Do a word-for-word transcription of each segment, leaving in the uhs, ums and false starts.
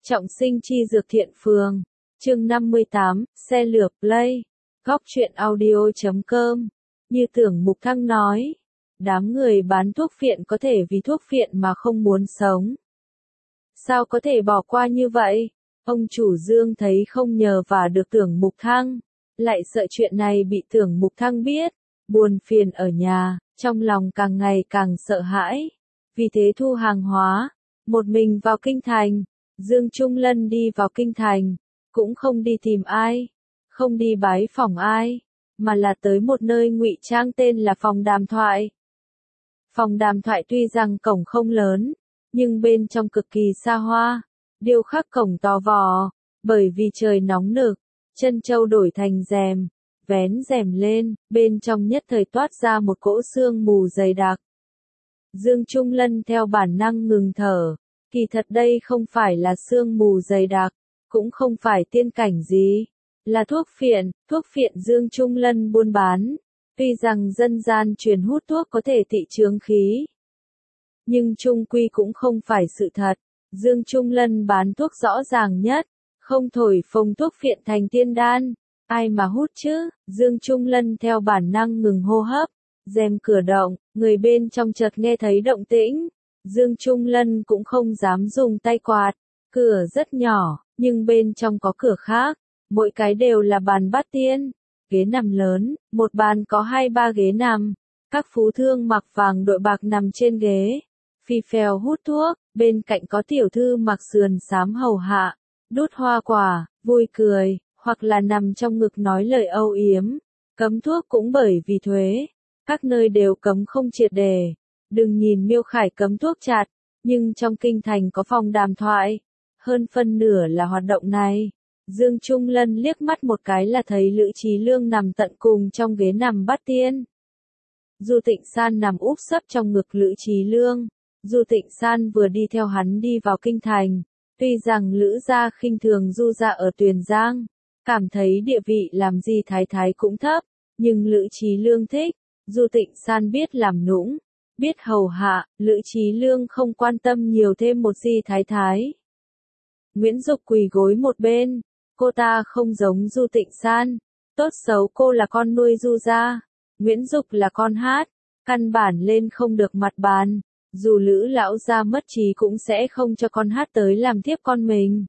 Trọng sinh chi dược thiện phường. Chương năm mươi tám, xe lửa play. Góc truyện audio chấm com. Như Tưởng Mục Thăng nói, đám người bán thuốc phiện có thể vì thuốc phiện mà không muốn sống. Sao có thể bỏ qua như vậy? Ông chủ Dương thấy không nhờ vả được Tưởng Mục Thăng, lại sợ chuyện này bị Tưởng Mục Thăng biết, buồn phiền ở nhà, trong lòng càng ngày càng sợ hãi. Vì thế thu hàng hóa, một mình vào kinh thành. Dương Trung Lân đi vào kinh thành, cũng không đi tìm ai, không đi bái phỏng ai, mà là tới một nơi ngụy trang tên là phòng đàm thoại. Phòng đàm thoại tuy rằng cổng không lớn, nhưng bên trong cực kỳ xa hoa, điêu khắc cổng to vò, bởi vì trời nóng nực, chân châu đổi thành rèm, vén rèm lên, bên trong nhất thời toát ra một cỗ sương mù dày đặc. Dương Trung Lân theo bản năng ngừng thở. Kỳ thật đây không phải là sương mù dày đặc, cũng không phải tiên cảnh gì, là thuốc phiện, thuốc phiện Dương Trung Lân buôn bán. Tuy rằng dân gian truyền hút thuốc có thể tị chướng khí, nhưng chung quy cũng không phải sự thật. Dương Trung Lân bán thuốc rõ ràng nhất, không thổi phồng thuốc phiện thành tiên đan, ai mà hút chứ? Dương Trung Lân theo bản năng ngừng hô hấp, rèm cửa động, người bên trong chợt nghe thấy động tĩnh. Dương Trung Lân cũng không dám dùng tay quạt, cửa rất nhỏ, nhưng bên trong có cửa khác, mỗi cái đều là bàn bát tiên, ghế nằm lớn, một bàn có hai ba ghế nằm, các phú thương mặc vàng đội bạc nằm trên ghế, phi phèo hút thuốc, bên cạnh có tiểu thư mặc sườn xám hầu hạ, đút hoa quả, vui cười, hoặc là nằm trong ngực nói lời âu yếm. Cấm thuốc cũng bởi vì thuế, các nơi đều cấm không triệt đề. Đừng nhìn Miêu Khải cấm thuốc chặt, nhưng trong kinh thành có phòng đàm thoại, hơn phân nửa là hoạt động này. Dương Trung Lân liếc mắt một cái là thấy Lữ Trí Lương nằm tận cùng trong ghế nằm bát tiên. Du Tịnh San nằm úp sấp trong ngực Lữ Trí Lương. Du Tịnh San vừa đi theo hắn đi vào kinh thành, tuy rằng Lữ gia khinh thường Du gia ở Tuyền Giang, cảm thấy địa vị làm gì thái thái cũng thấp, nhưng Lữ Trí Lương thích. Du Tịnh San biết làm nũng, biết hầu hạ, Lữ Trí Lương không quan tâm nhiều thêm một gì thái thái. Nguyễn Dục quỳ gối một bên, cô ta không giống Du Tịnh San, tốt xấu cô là con nuôi Du gia, Nguyễn Dục là con hát, căn bản lên không được mặt bàn, dù Lữ lão gia mất trí cũng sẽ không cho con hát tới làm tiếp con mình.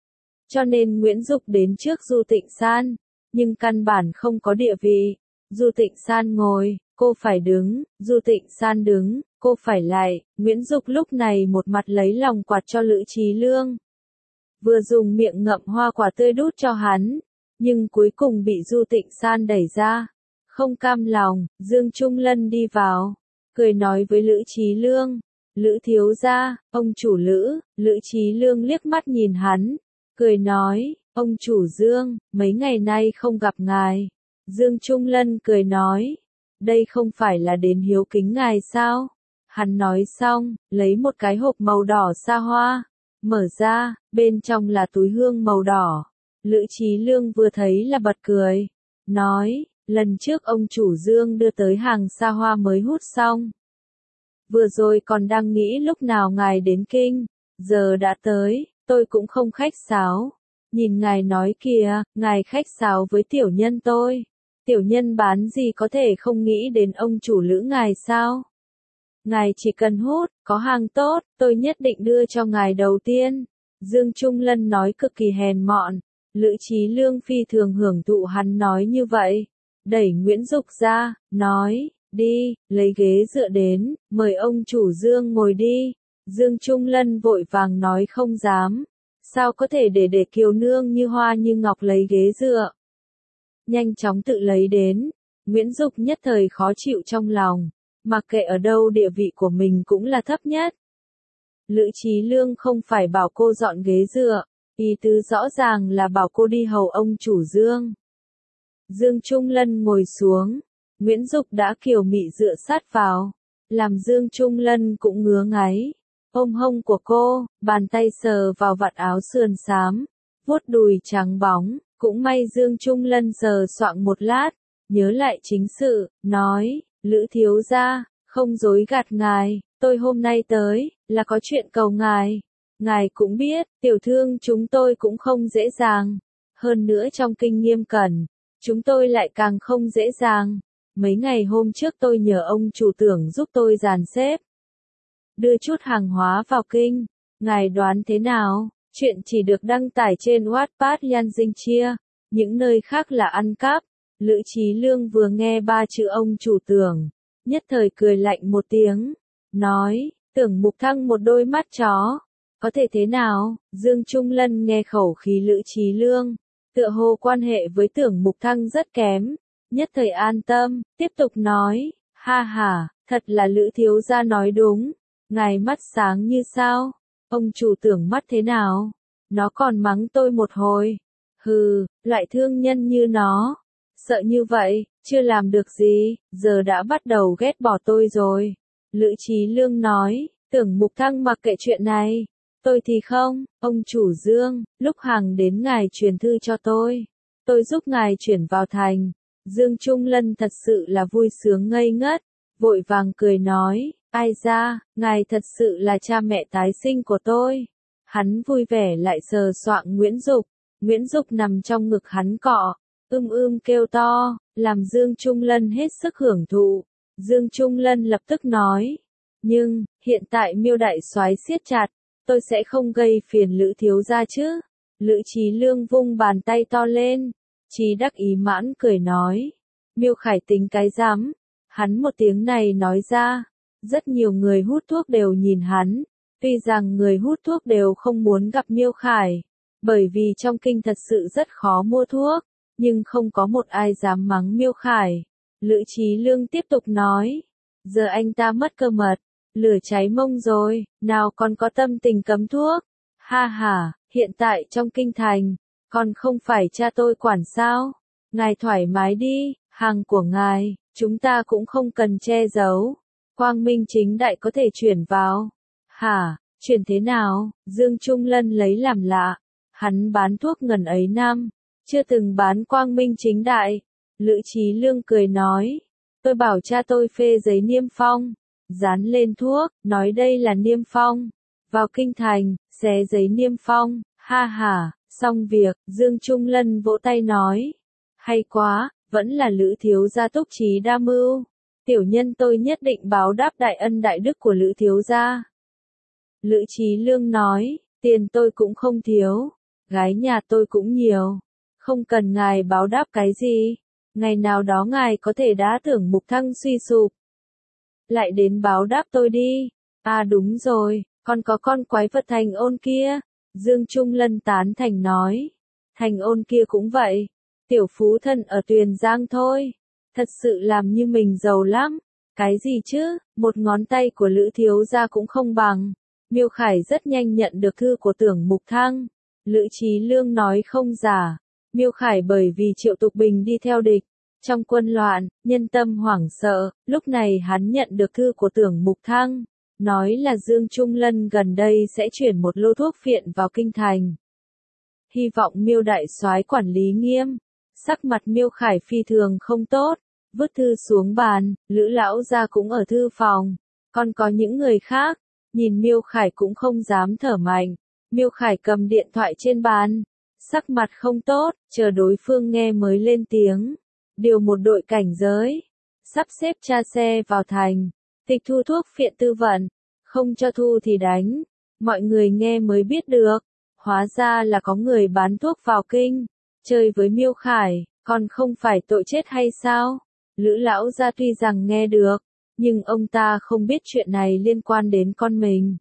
Cho nên Nguyễn Dục đến trước Du Tịnh San, nhưng căn bản không có địa vị. Du Tịnh San ngồi, cô phải đứng, Du Tịnh San đứng, cô phải lại. Nguyễn Dục lúc này một mặt lấy lòng quạt cho Lữ Trí Lương, vừa dùng miệng ngậm hoa quả tươi đút cho hắn, nhưng cuối cùng bị Du Tịnh San đẩy ra. Không cam lòng, Dương Trung Lân đi vào, cười nói với Lữ Trí Lương, Lữ thiếu gia, ông chủ Lữ. Lữ Trí Lương liếc mắt nhìn hắn, cười nói, ông chủ Dương, mấy ngày nay không gặp ngài. Dương Trung Lân cười nói, đây không phải là đến hiếu kính ngài sao? Hắn nói xong, lấy một cái hộp màu đỏ xa hoa, mở ra, bên trong là túi hương màu đỏ. Lữ Trí Lương vừa thấy là bật cười, nói, lần trước ông chủ Dương đưa tới hàng xa hoa mới hút xong. Vừa rồi còn đang nghĩ lúc nào ngài đến kinh, giờ đã tới, tôi cũng không khách sáo. Nhìn ngài nói kìa, ngài khách sáo với tiểu nhân tôi. Tiểu nhân bán gì có thể không nghĩ đến ông chủ Lữ ngài sao? Ngài chỉ cần hút, có hàng tốt, tôi nhất định đưa cho ngài đầu tiên. Dương Trung Lân nói cực kỳ hèn mọn. Lữ Trí Lương phi thường hưởng thụ hắn nói như vậy. Đẩy Nguyễn Dục ra, nói, đi, lấy ghế dựa đến, mời ông chủ Dương ngồi đi. Dương Trung Lân vội vàng nói không dám. Sao có thể để để kiều nương như hoa như ngọc lấy ghế dựa? Nhanh chóng tự lấy đến. Nguyễn Dục nhất thời khó chịu trong lòng, mặc kệ ở đâu địa vị của mình cũng là thấp nhất. Lữ Trí Lương không phải bảo cô dọn ghế dựa, ý tứ rõ ràng là bảo cô đi hầu ông chủ Dương. Dương Trung Lân ngồi xuống, Nguyễn Dục đã kiều mị dựa sát vào, làm Dương Trung Lân cũng ngứa ngáy. Ôm hông của cô, bàn tay sờ vào vạt áo sườn xám, vuốt đùi trắng bóng. Cũng may Dương Trung Lân sờ soạng một lát, nhớ lại chính sự, nói, Lữ thiếu gia, không dối gạt ngài, tôi hôm nay tới, là có chuyện cầu ngài. Ngài cũng biết, tiểu thương chúng tôi cũng không dễ dàng. Hơn nữa trong kinh nghiêm cẩn, chúng tôi lại càng không dễ dàng. Mấy ngày hôm trước tôi nhờ ông chủ tưởng giúp tôi dàn xếp, đưa chút hàng hóa vào kinh. Ngài đoán thế nào? Chuyện chỉ được đăng tải trên Wattpad Yan Dinh Chia, những nơi khác là ăn cắp. Lữ Chí Lương vừa nghe ba chữ ông chủ tưởng, nhất thời cười lạnh một tiếng, nói, Tưởng Mục Thăng một đôi mắt chó. Có thể thế nào? Dương Trung Lân nghe khẩu khí Lữ Chí Lương, tựa hồ quan hệ với Tưởng Mục Thăng rất kém, nhất thời an tâm, tiếp tục nói, ha ha, thật là Lữ thiếu gia nói đúng, ngài mắt sáng như sao, ông chủ Tưởng mắt thế nào, nó còn mắng tôi một hồi, hừ, loại thương nhân như nó, sợ như vậy, chưa làm được gì, giờ đã bắt đầu ghét bỏ tôi rồi. Lữ Chí Lương nói, Tưởng Mục Thăng mặc kệ chuyện này. Tôi thì không, ông chủ Dương, lúc hàng đến ngài truyền thư cho tôi. Tôi giúp ngài chuyển vào thành. Dương Trung Lân thật sự là vui sướng ngây ngất, vội vàng cười nói, ai ra, ngài thật sự là cha mẹ tái sinh của tôi. Hắn vui vẻ lại sờ soạng Nguyễn Dục, Nguyễn Dục nằm trong ngực hắn cọ, ưm ưm kêu to, làm Dương Trung Lân hết sức hưởng thụ. Dương Trung Lân lập tức nói, nhưng, hiện tại Miêu đại soái siết chặt. Tôi sẽ không gây phiền Lữ thiếu gia chứ. Lữ Chí Lương vung bàn tay to lên. Chí đắc ý mãn cười nói. Miêu Khải tính cái rắm. Hắn một tiếng này nói ra. Rất nhiều người hút thuốc đều nhìn hắn. Tuy rằng người hút thuốc đều không muốn gặp Miêu Khải. Bởi vì trong kinh thật sự rất khó mua thuốc. Nhưng không có một ai dám mắng Miêu Khải. Lữ Chí Lương tiếp tục nói. Giờ anh ta mất cơ mật. Lửa cháy mông rồi, nào còn có tâm tình cấm thuốc. Ha ha, hiện tại trong kinh thành, còn không phải cha tôi quản sao? Ngài thoải mái đi, hàng của ngài, chúng ta cũng không cần che giấu. Quang minh chính đại có thể chuyển vào. Hả, chuyển thế nào? Dương Trung Lân lấy làm lạ. Hắn bán thuốc ngần ấy năm, chưa từng bán quang minh chính đại. Lữ Chí Lương cười nói, tôi bảo cha tôi phê giấy niêm phong. Dán lên thuốc, nói đây là niêm phong. Vào kinh thành, xé giấy niêm phong, ha ha, xong việc, Dương Trung Lân vỗ tay nói. Hay quá, vẫn là Lữ thiếu gia túc trí đa mưu. Tiểu nhân tôi nhất định báo đáp đại ân đại đức của Lữ thiếu gia. Lữ Chí Lương nói, tiền tôi cũng không thiếu, gái nhà tôi cũng nhiều. Không cần ngài báo đáp cái gì, ngày nào đó ngài có thể đã Tưởng Mục Thăng suy sụp. Lại đến báo đáp tôi đi. À đúng rồi, còn có con quái vật Thành Ôn kia. Dương Trung Lân tán thành nói. Thành Ôn kia cũng vậy. Tiểu phú thân ở Tuyền Giang thôi. Thật sự làm như mình giàu lắm. Cái gì chứ, một ngón tay của Lữ thiếu gia cũng không bằng. Miêu Khải rất nhanh nhận được thư của Tưởng Mục Thăng. Lữ Chí Lương nói không giả. Miêu Khải bởi vì Triệu Tục Bình đi theo địch. Trong quân loạn, nhân tâm hoảng sợ, lúc này hắn nhận được thư của Tưởng Mục Thăng, nói là Dương Trung Lân gần đây sẽ chuyển một lô thuốc phiện vào kinh thành. Hy vọng Miêu đại soái quản lý nghiêm. Sắc mặt Miêu Khải phi thường không tốt, vứt thư xuống bàn, Lữ lão gia cũng ở thư phòng, còn có những người khác, nhìn Miêu Khải cũng không dám thở mạnh. Miêu Khải cầm điện thoại trên bàn, sắc mặt không tốt, chờ đối phương nghe mới lên tiếng. Điều một đội cảnh giới, sắp xếp tra xe vào thành, tịch thu thuốc phiện tư vận, không cho thu thì đánh. Mọi người nghe mới biết được, hóa ra là có người bán thuốc vào kinh, chơi với Miêu Khải, còn không phải tội chết hay sao? Lữ lão gia tuy rằng nghe được, nhưng ông ta không biết chuyện này liên quan đến con mình.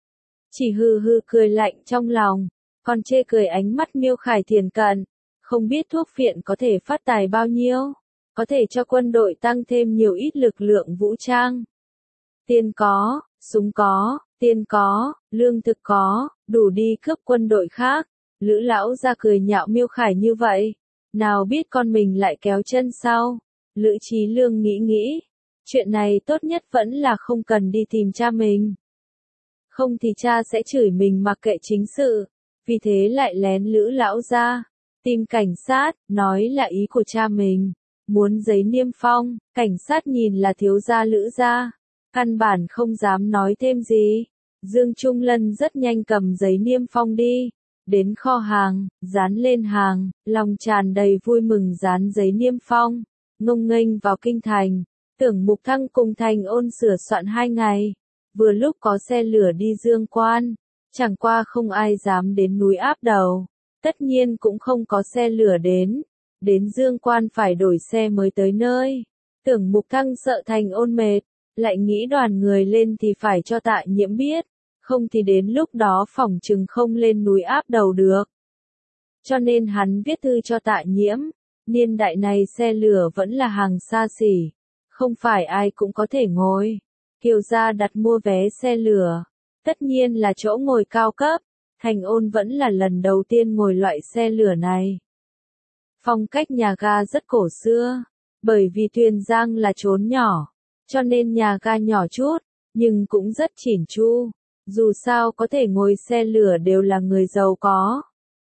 Chỉ hừ hừ cười lạnh trong lòng, còn chê cười ánh mắt Miêu Khải thiền cận. Không biết thuốc phiện có thể phát tài bao nhiêu, có thể cho quân đội tăng thêm nhiều ít lực lượng vũ trang. Tiền có, súng có, tiền có, lương thực có, đủ đi cướp quân đội khác. Lữ lão ra cười nhạo Miêu Khải như vậy, nào biết con mình lại kéo chân sau. Lữ Chí Lương nghĩ nghĩ, chuyện này tốt nhất vẫn là không cần đi tìm cha mình. Không thì cha sẽ chửi mình mặc kệ chính sự, vì thế lại lén Lữ lão ra. Tìm cảnh sát, nói là ý của cha mình, muốn giấy niêm phong, cảnh sát nhìn là thiếu gia Lữ gia, căn bản không dám nói thêm gì. Dương Trung Lân rất nhanh cầm giấy niêm phong đi, đến kho hàng, dán lên hàng, lòng tràn đầy vui mừng dán giấy niêm phong, ngông nghênh vào kinh thành. Tưởng Mục Thăng cùng Thành Ôn sửa soạn hai ngày, vừa lúc có xe lửa đi Dương Quan, chẳng qua không ai dám đến núi Áp Đầu, tất nhiên cũng không có xe lửa đến, đến Dương Quan phải đổi xe mới tới nơi. Tưởng Mục Thăng sợ Thành Ôn mệt, lại nghĩ đoàn người lên thì phải cho Tạ Nhiễm biết, không thì đến lúc đó phỏng chừng không lên núi Áp Đầu được. Cho nên hắn viết thư cho Tạ Nhiễm, niên đại này xe lửa vẫn là hàng xa xỉ, không phải ai cũng có thể ngồi. Kiều gia đặt mua vé xe lửa, tất nhiên là chỗ ngồi cao cấp, Thành Ôn vẫn là lần đầu tiên ngồi loại xe lửa này. Phong cách nhà ga rất cổ xưa, bởi vì Tuyền Giang là chốn nhỏ, cho nên nhà ga nhỏ chút, nhưng cũng rất chỉn chu, dù sao có thể ngồi xe lửa đều là người giàu có.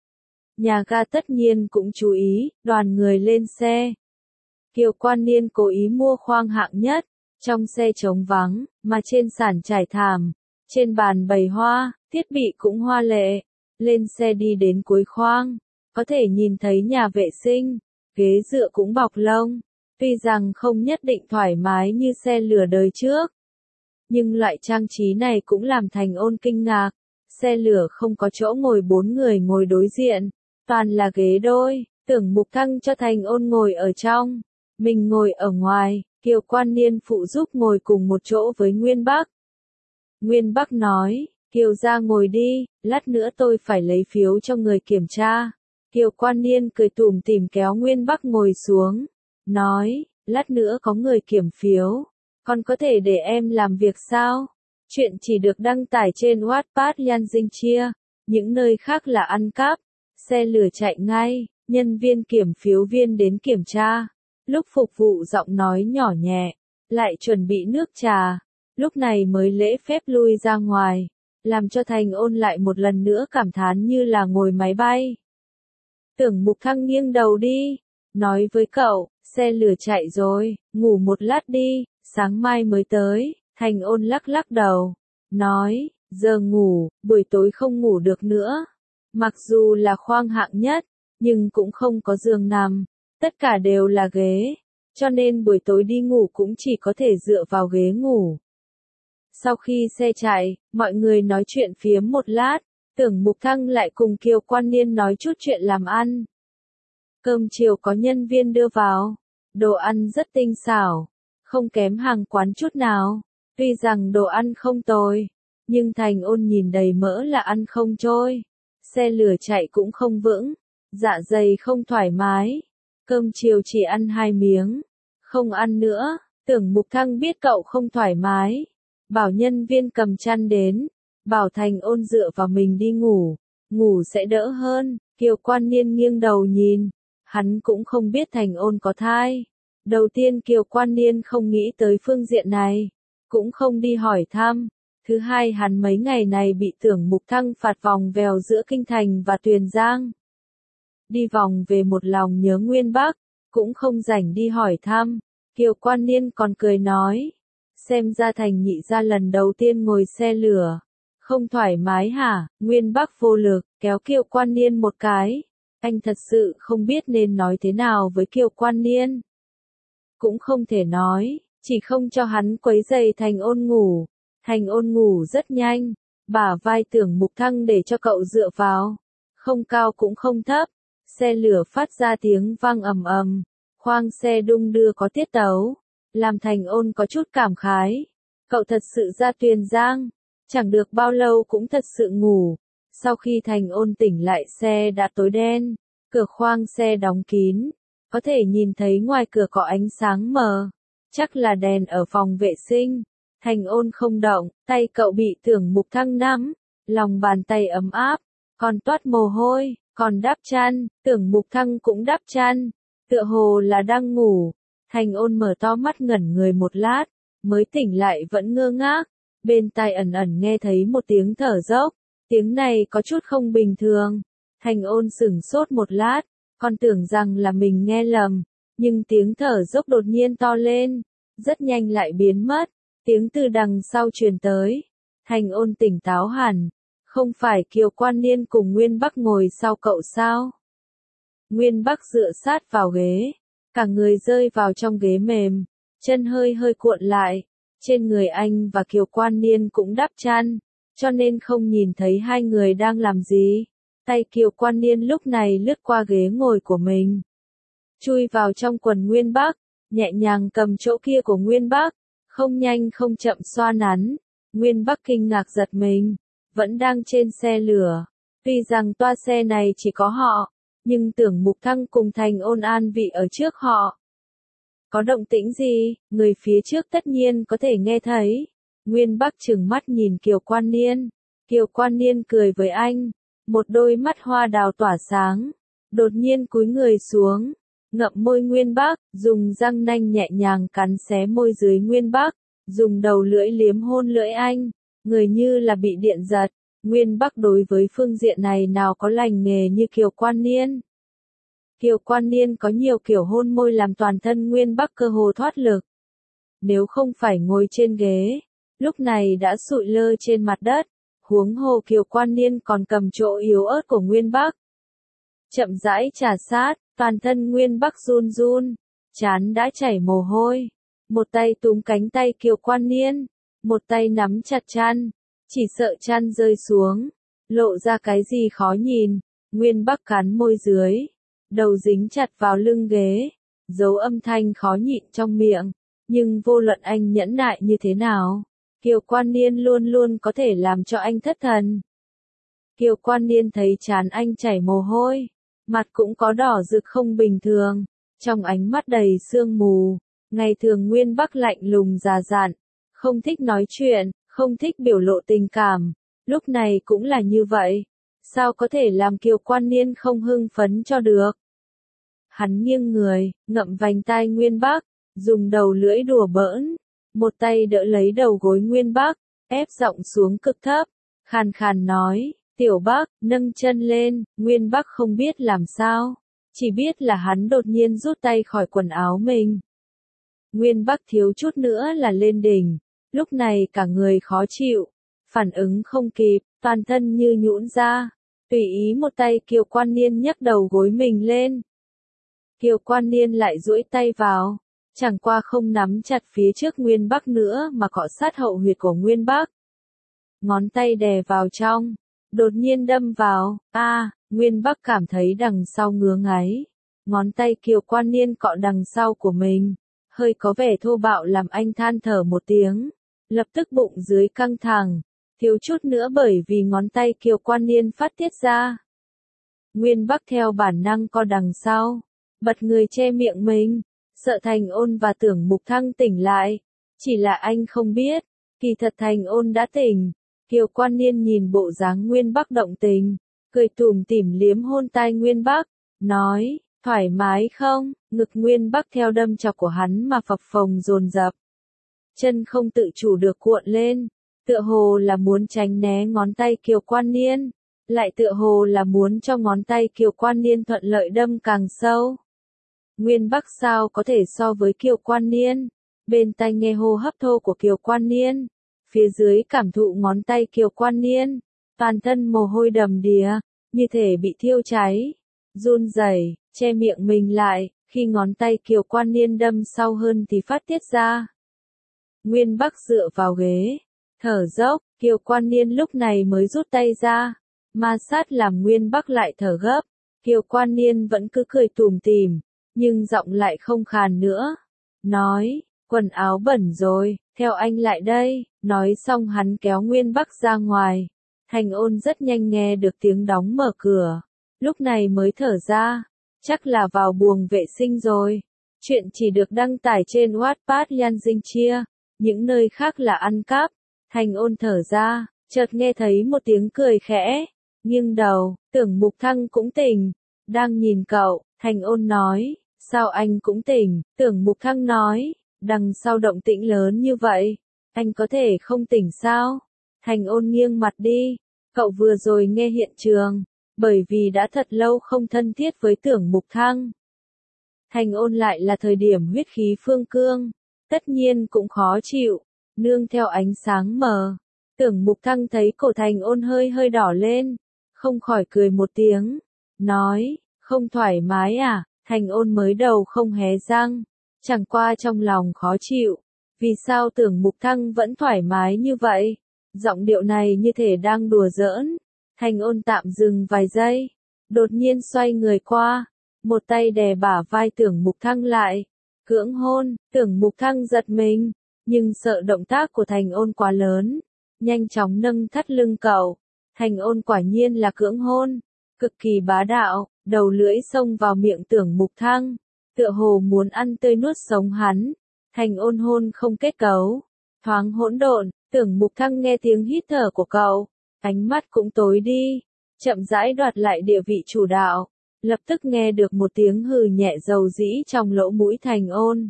Nhà ga tất nhiên cũng chú ý, đoàn người lên xe. Kiều Quan Niên cố ý mua khoang hạng nhất, trong xe trống vắng, mà trên sàn trải thảm, trên bàn bày hoa, thiết bị cũng hoa lệ. Lên xe đi đến cuối khoang, có thể nhìn thấy nhà vệ sinh, ghế dựa cũng bọc lông, tuy rằng không nhất định thoải mái như xe lửa đời trước. Nhưng loại trang trí này cũng làm Thành Ôn kinh ngạc, xe lửa không có chỗ ngồi bốn người ngồi đối diện, toàn là ghế đôi. Tưởng Mục Thăng cho Thành Ôn ngồi ở trong, mình ngồi ở ngoài, Kiều Quan Niên phụ giúp ngồi cùng một chỗ với Nguyên Bắc. Nguyên Bắc nói, Kiều ra ngồi đi, lát nữa tôi phải lấy phiếu cho người kiểm tra. Kiều Quan Niên cười tủm tỉm kéo Nguyên Bắc ngồi xuống, nói, lát nữa có người kiểm phiếu, còn có thể để em làm việc sao? Chuyện chỉ được đăng tải trên Wattpad Yan Dinh Chia, những nơi khác là ăn cắp. Xe lửa chạy ngay, nhân viên kiểm phiếu viên đến kiểm tra. Lúc phục vụ giọng nói nhỏ nhẹ, lại chuẩn bị nước trà, lúc này mới lễ phép lui ra ngoài, làm cho Thành Ôn lại một lần nữa cảm thán như là ngồi máy bay. Tưởng Mục Thăng nghiêng đầu đi, nói với cậu, xe lửa chạy rồi, ngủ một lát đi, sáng mai mới tới. Thành Ôn lắc lắc đầu, nói, giờ ngủ, buổi tối không ngủ được nữa. Mặc dù là khoang hạng nhất, nhưng cũng không có giường nằm, tất cả đều là ghế, cho nên buổi tối đi ngủ cũng chỉ có thể dựa vào ghế ngủ. Sau khi xe chạy, mọi người nói chuyện phiếm một lát, Tưởng Mục Thăng lại cùng Kiều Quan Niên nói chút chuyện làm ăn. Cơm chiều có nhân viên đưa vào, đồ ăn rất tinh xảo, không kém hàng quán chút nào. Tuy rằng đồ ăn không tồi, nhưng Thành Ôn nhìn đầy mỡ là ăn không trôi. Xe lửa chạy cũng không vững, dạ dày không thoải mái. Cơm chiều chỉ ăn hai miếng, không ăn nữa. Tưởng Mục Thăng biết cậu không thoải mái, bảo nhân viên cầm chăn đến, bảo Thành Ôn dựa vào mình đi ngủ, ngủ sẽ đỡ hơn. Kiều Quan Niên nghiêng đầu nhìn, hắn cũng không biết Thành Ôn có thai. Đầu tiên Kiều Quan Niên không nghĩ tới phương diện này, cũng không đi hỏi thăm. Thứ hai hắn mấy ngày này bị Tưởng Mục Thăng phạt vòng vèo giữa Kinh Thành và Tuyền Giang. Đi vòng về một lòng nhớ Nguyên Bắc, cũng không rảnh đi hỏi thăm. Kiều Quan Niên còn cười nói, xem ra Thành nhị gia lần đầu tiên ngồi xe lửa, không thoải mái hả? Nguyên Bắc vô lực, kéo Kiều Quan Niên một cái. Anh thật sự không biết nên nói thế nào với Kiều Quan Niên. Cũng không thể nói, chỉ không cho hắn quấy rầy Thành Ôn ngủ. Thành Ôn ngủ rất nhanh, bả vai Tưởng Mục Thăng để cho cậu dựa vào, không cao cũng không thấp. Xe lửa phát ra tiếng vang ầm ầm, khoang xe đung đưa có tiết tấu, làm Thành Ôn có chút cảm khái. Cậu thật sự ra Tuyền Giang, chẳng được bao lâu cũng thật sự ngủ. Sau khi Thành Ôn tỉnh lại xe đã tối đen, cửa khoang xe đóng kín, có thể nhìn thấy ngoài cửa có ánh sáng mờ, chắc là đèn ở phòng vệ sinh. Thành Ôn không động, tay cậu bị Tưởng Mục Thăng nắm, lòng bàn tay ấm áp, còn toát mồ hôi, còn đắp chăn. Tưởng Mục Thăng cũng đắp chăn, tựa hồ là đang ngủ. Thành Ôn mở to mắt ngẩn người một lát, mới tỉnh lại vẫn ngơ ngác, bên tai ẩn ẩn nghe thấy một tiếng thở dốc, tiếng này có chút không bình thường. Thành Ôn sửng sốt một lát, còn tưởng rằng là mình nghe lầm, nhưng tiếng thở dốc đột nhiên to lên, rất nhanh lại biến mất. Tiếng từ đằng sau truyền tới, Thành Ôn tỉnh táo hẳn, không phải Kiều Quan Niên cùng Nguyên Bắc ngồi sau cậu sao? Nguyên Bắc dựa sát vào ghế, cả người rơi vào trong ghế mềm, chân hơi hơi cuộn lại, trên người anh và Kiều Quan Niên cũng đắp chăn, cho nên không nhìn thấy hai người đang làm gì. Tay Kiều Quan Niên lúc này lướt qua ghế ngồi của mình, chui vào trong quần Nguyên Bắc, nhẹ nhàng cầm chỗ kia của Nguyên Bắc, không nhanh không chậm xoa nắn. Nguyên Bắc kinh ngạc giật mình, vẫn đang trên xe lửa, tuy rằng toa xe này chỉ có họ, nhưng Tưởng Mục Thăng cùng Thành Ôn an vị ở trước họ. Có động tĩnh gì, người phía trước tất nhiên có thể nghe thấy. Nguyên Bắc trừng mắt nhìn Kiều Quan Niên, Kiều Quan Niên cười với anh, một đôi mắt hoa đào tỏa sáng, đột nhiên cúi người xuống, ngậm môi Nguyên Bắc, dùng răng nanh nhẹ nhàng cắn xé môi dưới Nguyên Bắc, dùng đầu lưỡi liếm hôn lưỡi anh, người như là bị điện giật. Nguyên Bắc đối với phương diện này nào có lành nghề như Kiều Quan Niên. Kiều Quan Niên có nhiều kiểu hôn môi làm toàn thân Nguyên Bắc cơ hồ thoát lực. Nếu không phải ngồi trên ghế, lúc này đã sụi lơ trên mặt đất, huống hồ Kiều Quan Niên còn cầm chỗ yếu ớt của Nguyên Bắc. Chậm rãi trà sát, toàn thân Nguyên Bắc run run, trán đã chảy mồ hôi. Một tay túm cánh tay Kiều Quan Niên, một tay nắm chặt chăn, chỉ sợ chăn rơi xuống, lộ ra cái gì khó nhìn. Nguyên Bắc cắn môi dưới, đầu dính chặt vào lưng ghế, giấu âm thanh khó nhịn trong miệng, nhưng vô luận anh nhẫn nại như thế nào, Kiều Quan Niên luôn luôn có thể làm cho anh thất thần. Kiều Quan Niên thấy trán anh chảy mồ hôi, mặt cũng có đỏ rực không bình thường, trong ánh mắt đầy sương mù. Ngày thường Nguyên Bắc lạnh lùng già dặn, không thích nói chuyện, không thích biểu lộ tình cảm, lúc này cũng là như vậy, sao có thể làm Kiều Quan Niên không hưng phấn cho được. Hắn nghiêng người, ngậm vành tai Nguyên Bắc, dùng đầu lưỡi đùa bỡn, một tay đỡ lấy đầu gối Nguyên Bắc, ép giọng xuống cực thấp, khàn khàn nói, Tiểu Bắc, nâng chân lên. Nguyên Bắc không biết làm sao, chỉ biết là hắn đột nhiên rút tay khỏi quần áo mình. Nguyên Bắc thiếu chút nữa là lên đỉnh, lúc này cả người khó chịu, phản ứng không kịp, toàn thân như nhũn ra, tùy ý một tay Kiều Quan Niên nhấc đầu gối mình lên. Kiều Quan Niên lại duỗi tay vào, chẳng qua không nắm chặt phía trước Nguyên Bắc nữa mà cọ sát hậu huyệt của Nguyên Bắc. Ngón tay đè vào trong, đột nhiên đâm vào, a, à, Nguyên Bắc cảm thấy đằng sau ngứa ngáy, ngón tay Kiều Quan Niên cọ đằng sau của mình, hơi có vẻ thô bạo làm anh than thở một tiếng, lập tức bụng dưới căng thẳng, thiếu chút nữa bởi vì ngón tay Kiều Quan Niên phát tiết ra. Nguyên Bắc theo bản năng co đằng sau, bật người che miệng mình, sợ Thành Ôn và Tưởng Mục Thăng tỉnh lại, chỉ là anh không biết, kỳ thật Thành Ôn đã tỉnh. Kiều Quan Niên nhìn bộ dáng Nguyên Bắc động tình, cười tủm tỉm liếm hôn tai Nguyên Bắc, nói, thoải mái không? Ngực Nguyên Bắc theo đâm chọc của hắn mà phập phồng dồn dập, chân không tự chủ được cuộn lên, tựa hồ là muốn tránh né ngón tay Kiều Quan Niên, lại tựa hồ là muốn cho ngón tay Kiều Quan Niên thuận lợi đâm càng sâu. Nguyên Bắc sao có thể so với Kiều Quan Niên, bên tai nghe hô hấp thô của Kiều Quan Niên, phía dưới cảm thụ ngón tay Kiều Quan Niên, toàn thân mồ hôi đầm đìa, như thể bị thiêu cháy, run rẩy, che miệng mình lại, khi ngón tay Kiều Quan Niên đâm sâu hơn thì phát tiết ra. Nguyên Bắc dựa vào ghế, thở dốc, Kiều Quan Niên lúc này mới rút tay ra, ma sát làm Nguyên Bắc lại thở gấp, Kiều Quan Niên vẫn cứ cười tủm tỉm, nhưng giọng lại không khàn nữa, nói, quần áo bẩn rồi, theo anh lại đây. Nói xong hắn kéo Nguyên Bắc ra ngoài, Thành Ôn rất nhanh nghe được tiếng đóng mở cửa, lúc này mới thở ra, chắc là vào buồng vệ sinh rồi. Chuyện chỉ được đăng tải trên Wattpad Yan Dinh Chia, những nơi khác là ăn cắp. Thành Ôn thở ra, chợt nghe thấy một tiếng cười khẽ, nghiêng đầu, Tưởng Mục Thăng cũng tỉnh, đang nhìn cậu. Thành Ôn nói, sao anh cũng tỉnh? Tưởng Mục Thăng nói, đằng sau động tĩnh lớn như vậy, anh có thể không tỉnh sao? Thành Ôn nghiêng mặt đi, cậu vừa rồi nghe hiện trường, bởi vì đã thật lâu không thân thiết với Tưởng Mục Thăng. Thành Ôn lại là thời điểm huyết khí phương cương, tất nhiên cũng khó chịu, nương theo ánh sáng mờ, Tưởng Mục Thăng thấy cổ Thành Ôn hơi hơi đỏ lên, không khỏi cười một tiếng, nói, không thoải mái à, Thành Ôn mới đầu không hé răng, chẳng qua trong lòng khó chịu, vì sao Tưởng Mục Thăng vẫn thoải mái như vậy, giọng điệu này như thể đang đùa giỡn. Thành Ôn tạm dừng vài giây, đột nhiên xoay người qua, một tay đè bả vai Tưởng Mục Thăng lại, cưỡng hôn. Tưởng Mục Thăng giật mình, nhưng sợ động tác của Thành Ôn quá lớn, nhanh chóng nâng thắt lưng cậu. Thành Ôn quả nhiên là cưỡng hôn, cực kỳ bá đạo, đầu lưỡi xông vào miệng Tưởng Mục Thăng, tựa hồ muốn ăn tươi nuốt sống hắn. Thành Ôn hôn không kết cấu, thoáng hỗn độn. Tưởng Mục Thăng nghe tiếng hít thở của cậu, ánh mắt cũng tối đi, chậm rãi đoạt lại địa vị chủ đạo, lập tức nghe được một tiếng hừ nhẹ dầu dĩ trong lỗ mũi Thành Ôn.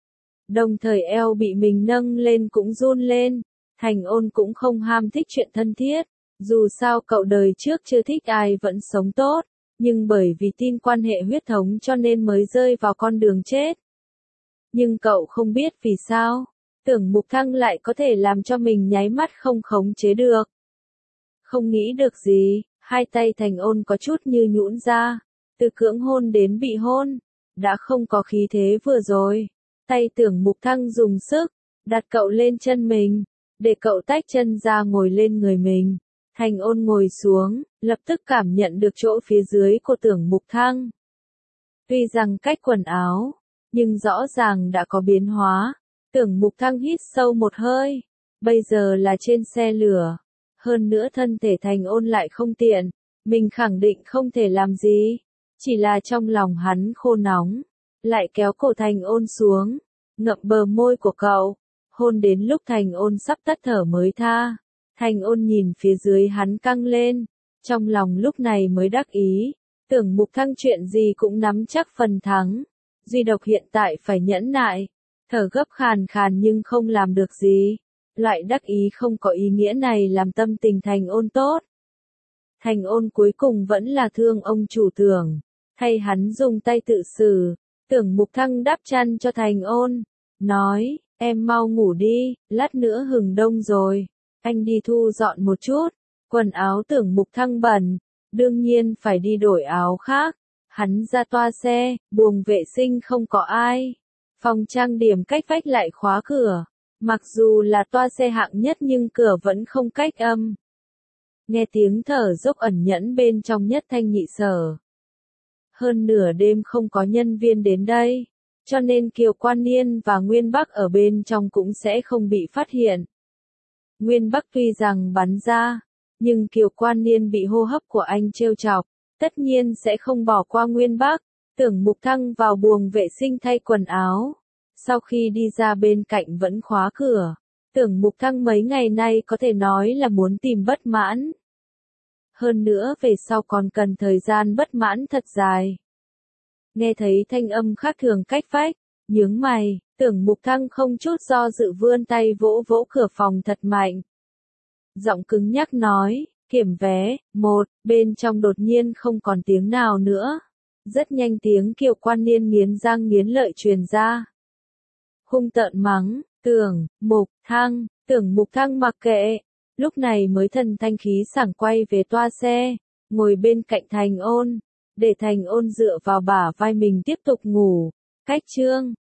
Đồng thời eo bị mình nâng lên cũng run lên, Thành Ôn cũng không ham thích chuyện thân thiết, dù sao cậu đời trước chưa thích ai vẫn sống tốt, nhưng bởi vì tin quan hệ huyết thống cho nên mới rơi vào con đường chết. Nhưng cậu không biết vì sao, Tưởng Mục Thăng lại có thể làm cho mình nháy mắt không khống chế được. Không nghĩ được gì, hai tay Thành Ôn có chút như nhũn ra, từ cưỡng hôn đến bị hôn, đã không có khí thế vừa rồi. Tay Tưởng Mục Thăng dùng sức, đặt cậu lên chân mình, để cậu tách chân ra ngồi lên người mình. Thành Ôn ngồi xuống, lập tức cảm nhận được chỗ phía dưới của Tưởng Mục Thăng. Tuy rằng cách quần áo, nhưng rõ ràng đã có biến hóa. Tưởng Mục Thăng hít sâu một hơi, bây giờ là trên xe lửa, hơn nữa thân thể Thành Ôn lại không tiện, mình khẳng định không thể làm gì, chỉ là trong lòng hắn khô nóng, lại kéo cổ Thành Ôn xuống, ngậm bờ môi của cậu, hôn đến lúc Thành Ôn sắp tắt thở mới tha. Thành Ôn nhìn phía dưới hắn căng lên, trong lòng lúc này mới đắc ý, Tưởng Mục Thăng chuyện gì cũng nắm chắc phần thắng, duy độc hiện tại phải nhẫn nại. Thở gấp khàn khàn nhưng không làm được gì. Loại đắc ý không có ý nghĩa này làm tâm tình Thành Ôn tốt. Thành Ôn cuối cùng vẫn là thương ông chủ Tưởng, thay hắn dùng tay tự xử. Tưởng Mục Thăng đắp chăn cho Thành Ôn, nói, em mau ngủ đi, lát nữa hừng đông rồi, anh đi thu dọn một chút. Quần áo Tưởng Mục Thăng bẩn, đương nhiên phải đi đổi áo khác. Hắn ra toa xe, buồng vệ sinh không có ai. Phòng trang điểm cách vách lại khóa cửa, mặc dù là toa xe hạng nhất nhưng cửa vẫn không cách âm. Nghe tiếng thở dốc ẩn nhẫn bên trong nhất thanh nhị sở. Hơn nửa đêm không có nhân viên đến đây, cho nên Kiều Quan Niên và Nguyên Bắc ở bên trong cũng sẽ không bị phát hiện. Nguyên Bắc tuy rằng bắn ra, nhưng Kiều Quan Niên bị hô hấp của anh trêu chọc, tất nhiên sẽ không bỏ qua Nguyên Bắc. Tưởng Mục Thăng vào buồng vệ sinh thay quần áo, sau khi đi ra bên cạnh vẫn khóa cửa. Tưởng Mục Thăng mấy ngày nay có thể nói là muốn tìm bất mãn. Hơn nữa về sau còn cần thời gian bất mãn thật dài. Nghe thấy thanh âm khác thường cách vách, nhướng mày, Tưởng Mục Thăng không chút do dự vươn tay vỗ vỗ cửa phòng thật mạnh. Giọng cứng nhắc nói, kiểm vé, một, bên trong đột nhiên không còn tiếng nào nữa. Rất nhanh tiếng Kiều Quan Niên nghiến răng nghiến lợi truyền ra. Hung tợn mắng, Tưởng Mục Thăng. Tưởng Mục Thăng mặc kệ, lúc này mới thần thanh khí sảng quay về toa xe, ngồi bên cạnh Thành Ôn, để Thành Ôn dựa vào bả vai mình tiếp tục ngủ. Cách chương